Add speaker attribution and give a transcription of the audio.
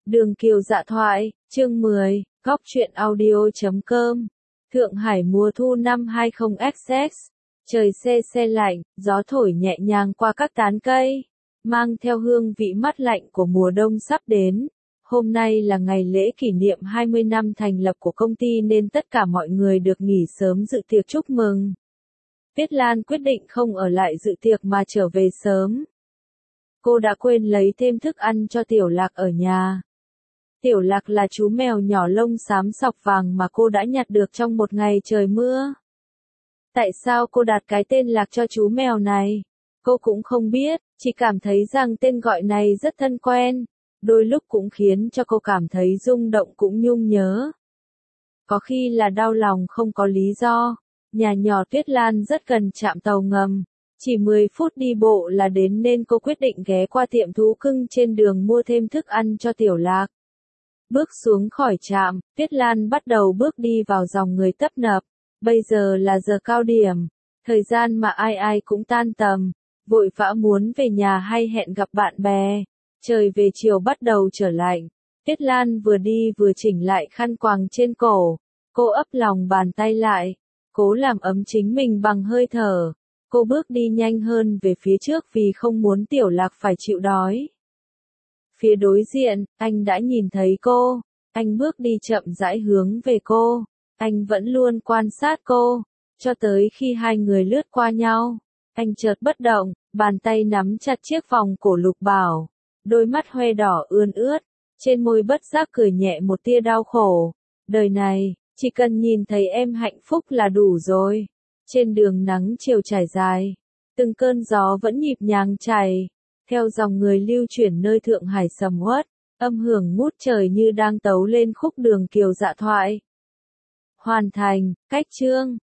Speaker 1: Đường Kiều Dạ thoại, chương 10, Góc truyện audio.com. Thượng Hải mùa thu năm 20XX. Trời se lạnh, gió thổi nhẹ nhàng qua các tán cây, mang theo hương vị mát lạnh của mùa đông sắp đến. Hôm nay là ngày lễ kỷ niệm 20 năm thành lập của công ty nên tất cả mọi người được nghỉ sớm dự tiệc chúc mừng. Tuyết Lan quyết định không ở lại dự tiệc mà trở về sớm. Cô đã quên lấy thêm thức ăn cho Tiểu Lạc ở nhà. Tiểu Lạc là chú mèo nhỏ lông xám sọc vàng mà cô đã nhặt được trong một ngày trời mưa. Tại sao cô đặt cái tên Lạc cho chú mèo này? Cô cũng không biết, chỉ cảm thấy rằng tên gọi này rất thân quen, đôi lúc cũng khiến cho cô cảm thấy rung động cũng nhung nhớ. Có khi là đau lòng không có lý do. Nhà nhỏ Tuyết Lan rất gần trạm tàu ngầm, chỉ 10 phút đi bộ là đến nên cô quyết định ghé qua tiệm thú cưng trên đường mua thêm thức ăn cho Tiểu Lạc. Bước xuống khỏi trạm, Tuyết Lan bắt đầu bước đi vào dòng người tấp nập. Bây giờ là giờ cao điểm, thời gian mà ai ai cũng tan tầm, vội vã muốn về nhà hay hẹn gặp bạn bè. Trời về chiều bắt đầu trở lạnh. Tuyết Lan vừa đi vừa chỉnh lại khăn quàng trên cổ. Cô ấp lòng bàn tay lại, cố làm ấm chính mình bằng hơi thở. Cô bước đi nhanh hơn về phía trước vì không muốn Tiểu Lạc phải chịu đói. Phía đối diện, anh đã nhìn thấy cô. Anh bước đi chậm rãi hướng về cô. Anh vẫn luôn quan sát cô, cho tới khi hai người lướt qua nhau. Anh chợt bất động, bàn tay nắm chặt chiếc vòng cổ Lục Bảo. Đôi mắt hoe đỏ ươn ướt, trên môi bất giác cười nhẹ một tia đau khổ. Đời này, chỉ cần nhìn thấy em hạnh phúc là đủ rồi. Trên đường nắng chiều trải dài, từng cơn gió vẫn nhịp nhàng chảy, theo dòng người lưu chuyển nơi Thượng Hải sầm uất, âm hưởng ngút trời như đang tấu lên khúc Đường Kiều Dạ thoại. Hoàn thành, cách chương.